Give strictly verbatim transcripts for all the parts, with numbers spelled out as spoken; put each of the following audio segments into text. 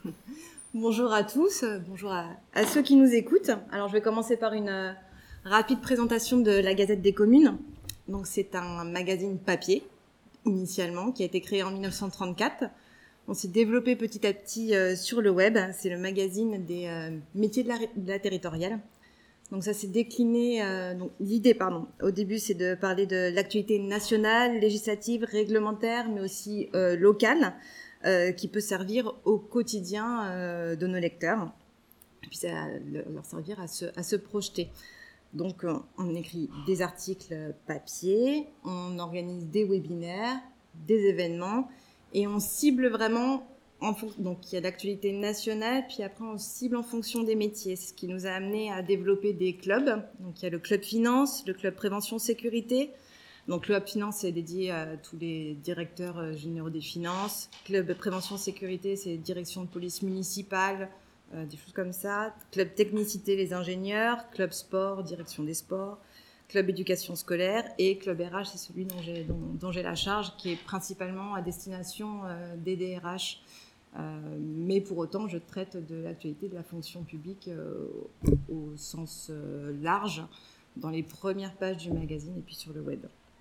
Bonjour à tous, bonjour à, à ceux qui nous écoutent. Alors, je vais commencer par une euh, rapide présentation de la Gazette des Communes. Donc, c'est un magazine papier, initialement, qui a été créé en mille neuf cent trente-quatre. On s'est développé petit à petit euh, sur le web. C'est le magazine des euh, métiers de la, de la territoriale. Donc ça s'est décliné, euh, donc l'idée, pardon, au début c'est de parler de l'actualité nationale, législative, réglementaire, mais aussi euh, locale, euh, qui peut servir au quotidien euh, de nos lecteurs, et puis ça va leur servir à se, à se projeter. Donc on écrit des articles papier, on organise des webinaires, des événements, et on cible vraiment. Donc, il y a l'actualité nationale, puis après, on cible en fonction des métiers, ce qui nous a amené à développer des clubs. Donc, il y a le club finance, le club prévention sécurité. Donc, le club finance est dédié à tous les directeurs généraux des finances. Club prévention sécurité, c'est direction de police municipale, euh, des choses comme ça. Club technicité, les ingénieurs. Club sport, direction des sports. Club éducation scolaire. Et club R H, c'est celui dont j'ai, dont, dont j'ai la charge, qui est principalement à destination euh, des D R H. Euh, mais pour autant, je traite de l'actualité de la fonction publique euh, au sens euh, large, dans les premières pages du magazine et puis sur le web.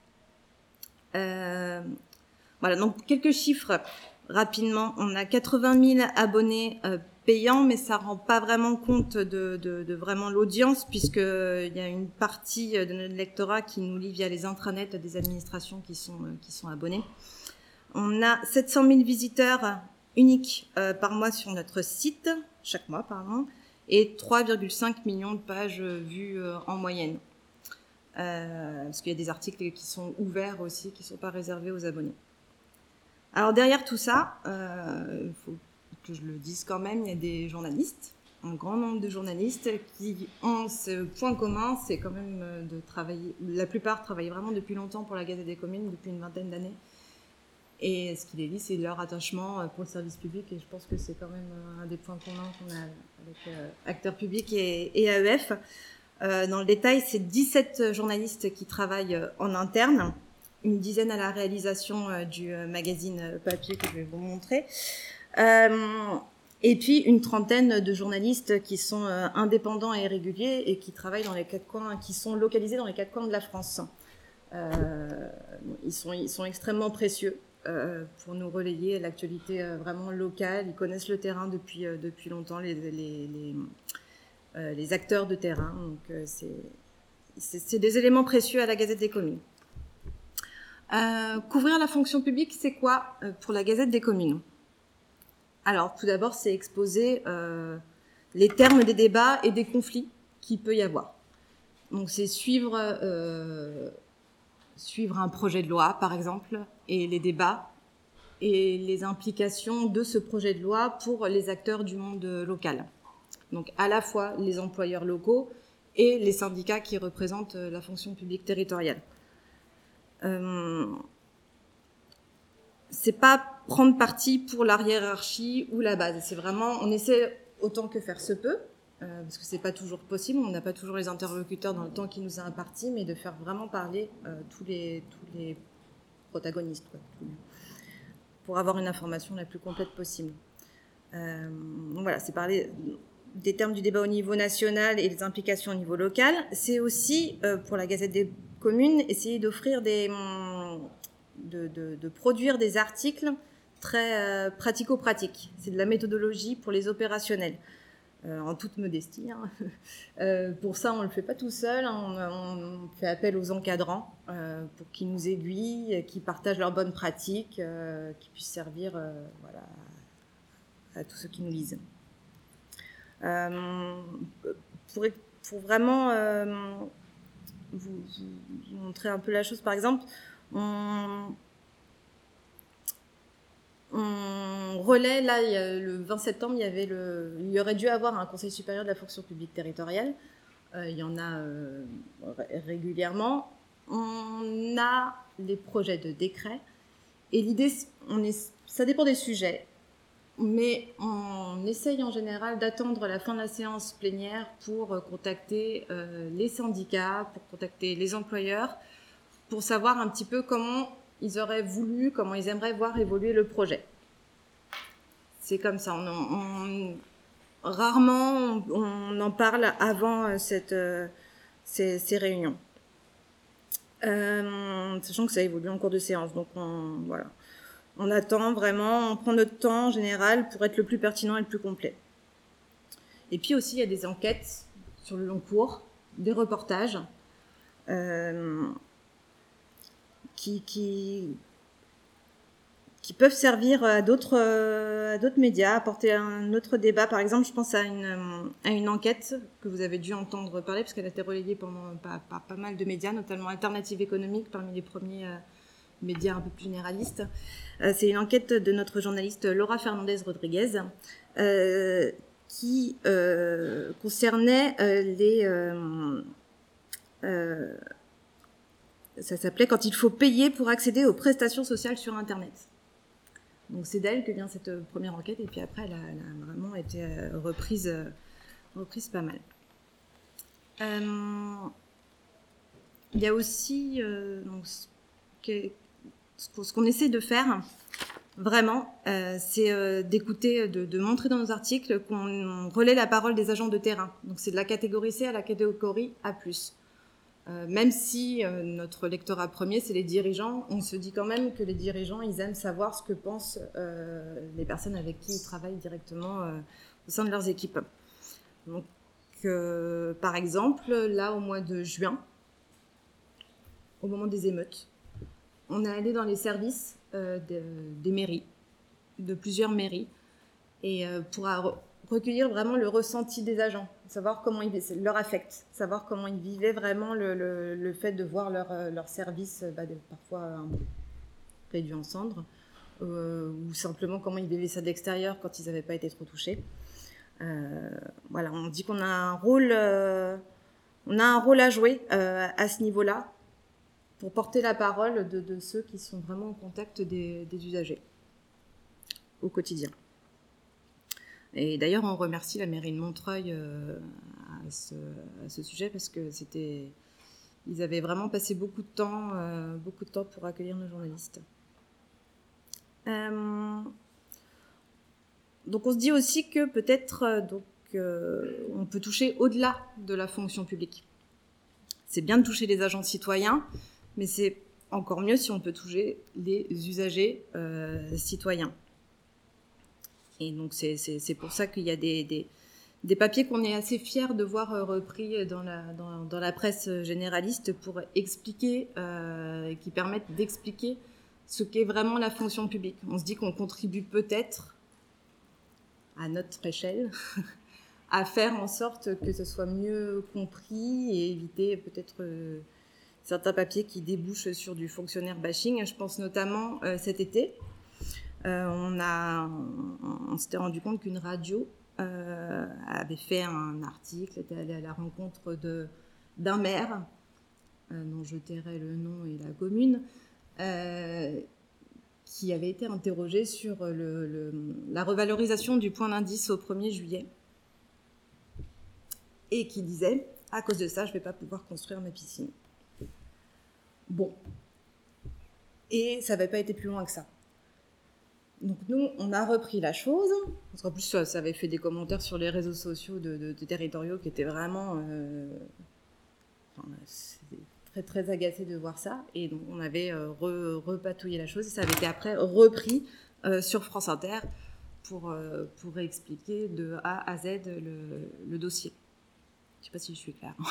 Euh, voilà, donc quelques chiffres rapidement. On a quatre-vingt mille abonnés euh, payants, mais ça ne rend pas vraiment compte de, de, de vraiment l'audience, puisqu'il y a une partie de notre lectorat qui nous lit via les intranets des administrations qui sont, euh, qui sont abonnés. On a sept cent mille visiteurs unique euh, par mois sur notre site, chaque mois pardon, et trois virgule cinq millions de pages vues euh, en moyenne. Euh, parce qu'il y a des articles qui sont ouverts aussi, qui ne sont pas réservés aux abonnés. Alors derrière tout ça, euh, il faut que je le dise quand même, il y a des journalistes, un grand nombre de journalistes qui ont ce point commun, c'est quand même de travailler, la plupart travaillent vraiment depuis longtemps pour la Gazette des Communes, depuis une vingtaine d'années. Et ce qui les lie, c'est leur attachement pour le service public. Et je pense que c'est quand même un des points communs qu'on a avec euh, Acteurs Publics et, et A E F. Euh, dans le détail, c'est dix-sept journalistes qui travaillent en interne, une dizaine à la réalisation euh, du magazine papier que je vais vous montrer, euh, et puis une trentaine de journalistes qui sont euh, indépendants et réguliers et qui travaillent dans les quatre coins, qui sont localisés dans les quatre coins de la France. Euh, ils sont, ils sont extrêmement précieux. Euh, pour nous relayer l'actualité euh, vraiment locale. Ils connaissent le terrain depuis, euh, depuis longtemps, les, les, les, euh, les acteurs de terrain. Donc, euh, c'est, c'est, c'est des éléments précieux à la Gazette des Communes. Euh, couvrir la fonction publique, c'est quoi euh, pour la Gazette des Communes ? Alors, tout d'abord, c'est exposer euh, les termes des débats et des conflits qu'il peut y avoir. Donc, c'est suivre... Euh, suivre un projet de loi, par exemple, et les débats et les implications de ce projet de loi pour les acteurs du monde local. Donc, à la fois les employeurs locaux et les syndicats qui représentent la fonction publique territoriale. Euh, c'est pas prendre parti pour la hiérarchie ou la base. C'est vraiment, on essaie autant que faire se peut, Euh, parce que c'est pas toujours possible, on n'a pas toujours les interlocuteurs dans le temps qui nous est imparti, mais de faire vraiment parler euh, tous les tous les protagonistes, quoi, pour avoir une information la plus complète possible. Euh, donc voilà, c'est parler des termes du débat au niveau national et des implications au niveau local. C'est aussi euh, pour la Gazette des Communes essayer d'offrir des de, de, de produire des articles très euh, pratico-pratiques. C'est de la méthodologie pour les opérationnels. Euh, en toute modestie. Hein. Euh, pour ça, on ne le fait pas tout seul. Hein. On, on fait appel aux encadrants euh, pour qu'ils nous aiguillent, qu'ils partagent leurs bonnes pratiques, euh, qui puissent servir euh, voilà, à tous ceux qui nous lisent. Euh, pour, pour vraiment euh, vous, vous montrer un peu la chose, par exemple, on... On relaie, là, il y a, le vingt septembre, il y, avait le, il y aurait dû avoir un Conseil supérieur de la fonction publique territoriale. Euh, il y en a euh, régulièrement. On a les projets de décret. Et l'idée, on est, ça dépend des sujets. Mais on essaye en général d'attendre la fin de la séance plénière pour contacter euh, les syndicats, pour contacter les employeurs, pour savoir un petit peu comment ils auraient voulu, comment ils aimeraient voir évoluer le projet. c'est comme ça. On, on, rarement on, on en parle avant cette, euh, ces, ces réunions. Euh, sachant que ça évolue en cours de séance. Donc on, voilà. On attend vraiment, on prend notre temps en général pour être le plus pertinent et le plus complet. Et puis aussi, il y a des enquêtes sur le long cours, des reportages euh, qui, qui, qui peuvent servir à d'autres, à d'autres médias, apporter un autre débat. Par exemple, je pense à une, à une enquête que vous avez dû entendre parler, parce qu'elle a été relayée pendant, par, par pas mal de médias, notamment Alternative économique, parmi les premiers euh, médias un peu plus généralistes. Euh, c'est une enquête de notre journaliste Laura Fernandez-Rodriguez, euh, qui euh, concernait euh, les... Euh, euh, ça s'appelait « Quand il faut payer pour accéder aux prestations sociales sur Internet ». Donc c'est d'elle que vient cette première enquête, et puis après elle a, elle a vraiment été reprise, reprise pas mal. Euh, il y a aussi euh, donc, ce, ce qu'on essaie de faire, vraiment, euh, c'est euh, d'écouter, de, de montrer dans nos articles qu'on relaie la parole des agents de terrain. Donc c'est de la catégorie C à la catégorie A plus. Euh, même si euh, notre lectorat premier, c'est les dirigeants, on se dit quand même que les dirigeants, ils aiment savoir ce que pensent euh, les personnes avec qui ils travaillent directement euh, au sein de leurs équipes. Donc, euh, par exemple, là, au mois de juin, au moment des émeutes, on est allé dans les services euh, de, des mairies, de plusieurs mairies, et euh, pour recueillir vraiment le ressenti des agents, savoir comment ils, leur affect, savoir comment ils vivaient vraiment le, le, le fait de voir leur, leur service bah, de, parfois hein, réduit en cendres, euh, ou simplement comment ils vivaient ça de l'extérieur quand ils n'avaient pas été trop touchés. Euh, voilà, on dit qu'on a un rôle, euh, on a un rôle à jouer euh, à ce niveau-là pour porter la parole de, de ceux qui sont vraiment au contact des, des usagers au quotidien. Et d'ailleurs, on remercie la mairie de Montreuil euh, à, ce, à ce sujet parce que c'était, ils avaient vraiment passé beaucoup de temps, euh, beaucoup de temps pour accueillir nos journalistes. Euh, donc, on se dit aussi que peut-être, euh, donc, euh, on peut toucher au-delà de la fonction publique. C'est bien de toucher les agents citoyens, mais c'est encore mieux si on peut toucher les usagers euh, citoyens. Et donc, c'est, c'est, c'est pour ça qu'il y a des, des, des papiers qu'on est assez fiers de voir repris dans la, dans, dans la presse généraliste pour expliquer, euh, qui permettent d'expliquer ce qu'est vraiment la fonction publique. On se dit qu'on contribue peut-être, à notre échelle, à faire en sorte que ce soit mieux compris et éviter peut-être euh, certains papiers qui débouchent sur du fonctionnaire bashing. Je pense notamment euh, cet été, Euh, on, a, on, on s'était rendu compte qu'une radio euh, avait fait un article, était allée à la rencontre de, d'un maire, euh, dont je tairai le nom et la commune, euh, qui avait été interrogé sur le, le, la revalorisation du point d'indice au premier juillet et qui disait « à cause de ça, je ne vais pas pouvoir construire ma piscine ». Bon. Et ça n'avait pas été plus loin que ça. Donc nous, on a repris la chose, parce qu'en plus ça avait fait des commentaires sur les réseaux sociaux de, de, de territoriaux qui étaient vraiment euh, enfin, très très agacés de voir ça, et donc on avait euh, re, repatouillé la chose, et ça avait été après repris euh, sur France Inter pour, euh, pour expliquer de A à Z le, le dossier. Je ne sais pas si je suis claire.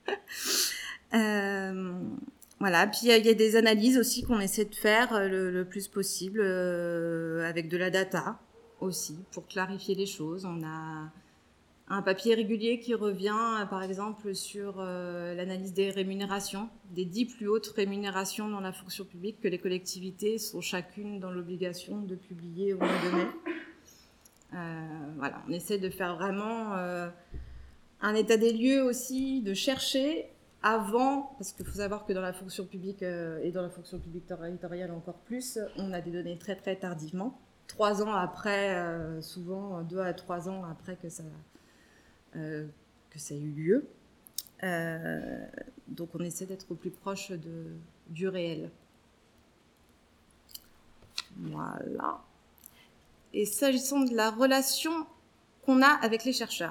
euh, Voilà, puis il y, y a des analyses aussi qu'on essaie de faire le, le plus possible euh, avec de la data aussi pour clarifier les choses. On a un papier régulier qui revient par exemple sur euh, l'analyse des rémunérations, des dix plus hautes rémunérations dans la fonction publique que les collectivités sont chacune dans l'obligation de publier au mois de mai. Euh, voilà, on essaie de faire vraiment euh, un état des lieux aussi, de chercher avant, parce qu'il faut savoir que dans la fonction publique euh, et dans la fonction publique territoriale encore plus, on a des données très très tardivement, trois ans après, euh, souvent deux à trois ans après que ça, euh, que ça a eu lieu. Euh, donc on essaie d'être au plus proche de, du réel. Voilà. et s'agissant de la relation qu'on a avec les chercheurs.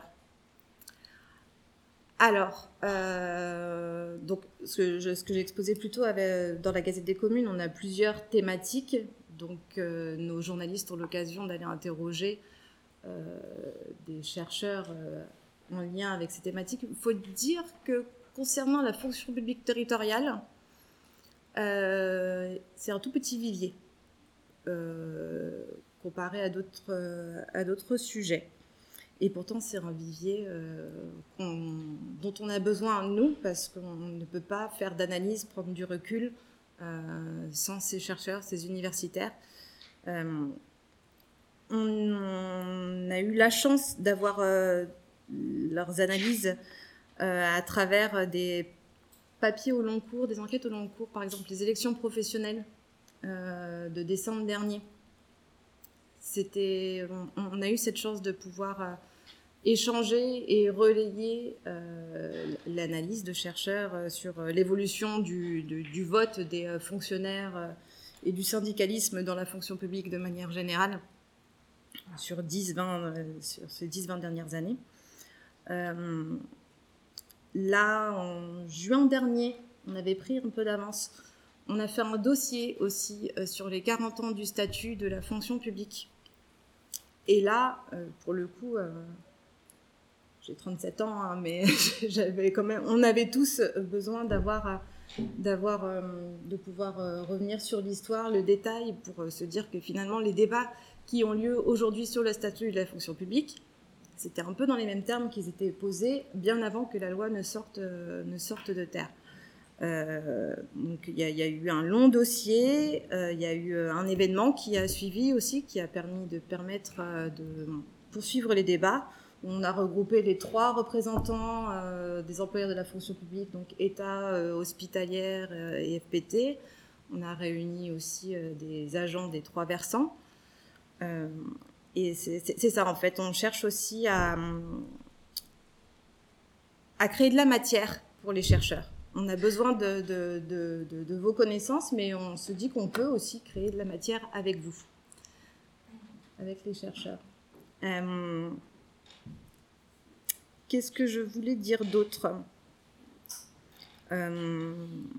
Alors, euh, donc, ce que, je, ce que j'ai exposé plus tôt avec, dans la Gazette des communes, on a plusieurs thématiques. Donc, euh, nos journalistes ont l'occasion d'aller interroger euh, des chercheurs euh, en lien avec ces thématiques. Il faut dire que concernant la fonction publique territoriale, euh, c'est un tout petit vivier euh, comparé à d'autres, euh, à d'autres sujets. Et pourtant, c'est un vivier euh, qu'on, dont on a besoin, nous, parce qu'on ne peut pas faire d'analyse, prendre du recul euh, sans ces chercheurs, ces universitaires. Euh, on, on a eu la chance d'avoir euh, leurs analyses euh, à travers des papiers au long cours, des enquêtes au long cours, par exemple les élections professionnelles euh, de décembre dernier. C'était, on, on a eu cette chance de pouvoir euh, échanger et relayer euh, l'analyse de chercheurs euh, sur l'évolution du, du, du vote des euh, fonctionnaires euh, et du syndicalisme dans la fonction publique de manière générale sur, dix, vingt, euh, sur ces dix vingt dernières années. Euh, là, en juin dernier, on avait pris un peu d'avance. On a fait un dossier aussi euh, sur les quarante ans du statut de la fonction publique. Et là, euh, pour le coup, euh, j'ai trente-sept ans, hein, mais j'avais quand même, on avait tous besoin d'avoir, d'avoir, euh, de pouvoir euh, revenir sur l'histoire, le détail, pour euh, se dire que finalement, les débats qui ont lieu aujourd'hui sur le statut de la fonction publique, c'était un peu dans les mêmes termes qu'ils étaient posés bien avant que la loi ne sorte, euh, ne sorte de terre. Euh, donc il y, y a eu un long dossier, euh, il y a eu un événement qui a suivi aussi, qui a permis de permettre euh, de poursuivre les débats. On a regroupé les trois représentants euh, des employeurs de la fonction publique, donc État, euh, hospitalière euh, et F P T. On a réuni aussi euh, des agents des trois versants. Euh, et c'est, c'est, c'est ça en fait, on cherche aussi à, à créer de la matière pour les chercheurs. On a besoin de, de, de, de, de vos connaissances, mais on se dit qu'on peut aussi créer de la matière avec vous, avec les chercheurs. Euh, qu'est-ce que je voulais dire d'autre ? euh,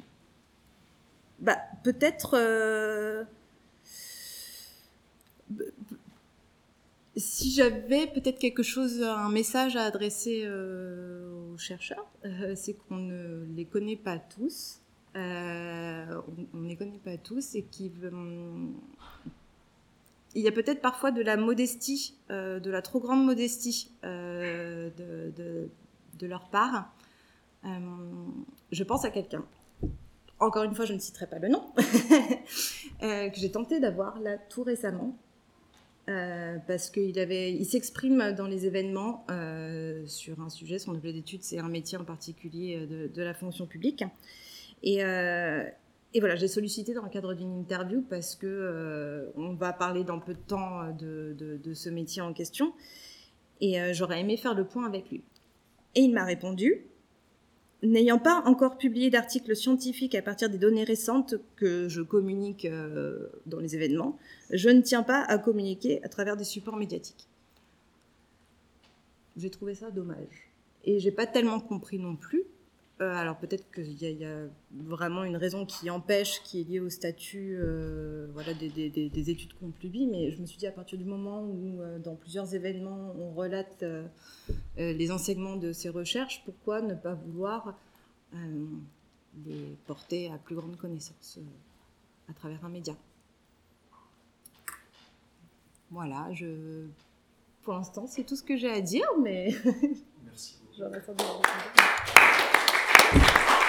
bah, Peut-être... Euh, si j'avais peut-être quelque chose, un message à adresser euh, aux chercheurs, euh, c'est qu'on ne les connaît pas tous. Euh, on ne les connaît pas tous et qu'il um, il y a peut-être parfois de la modestie, euh, de la trop grande modestie euh, de, de, de leur part. Euh, je pense à quelqu'un. Encore une fois, je ne citerai pas le nom, euh, que j'ai tenté d'avoir là tout récemment. Euh, parce qu'il avait, il s'exprime dans les événements euh, sur un sujet, son objet d'étude, c'est un métier en particulier de, de la fonction publique. Et, euh, et voilà, j'ai sollicité dans le cadre d'une interview parce que euh, on va parler dans peu de temps de, de, de ce métier en question. Et euh, j'aurais aimé faire le point avec lui. Et il m'a répondu: n'ayant pas encore publié d'articles scientifiques à partir des données récentes que je communique euh, dans les événements, je ne tiens pas à communiquer à travers des supports médiatiques. J'ai trouvé ça dommage. Et j'ai pas tellement compris non plus. Euh, alors peut-être qu'il y, y a vraiment une raison qui empêche, qui est liée au statut euh, voilà, des, des, des études qu'on publie, mais je me suis dit à partir du moment où euh, dans plusieurs événements on relate euh, euh, les enseignements de ces recherches, pourquoi ne pas vouloir euh, les porter à plus grande connaissance euh, à travers un média. Voilà, je... pour l'instant c'est tout ce que j'ai à dire, mais merci. J'aurais sans doute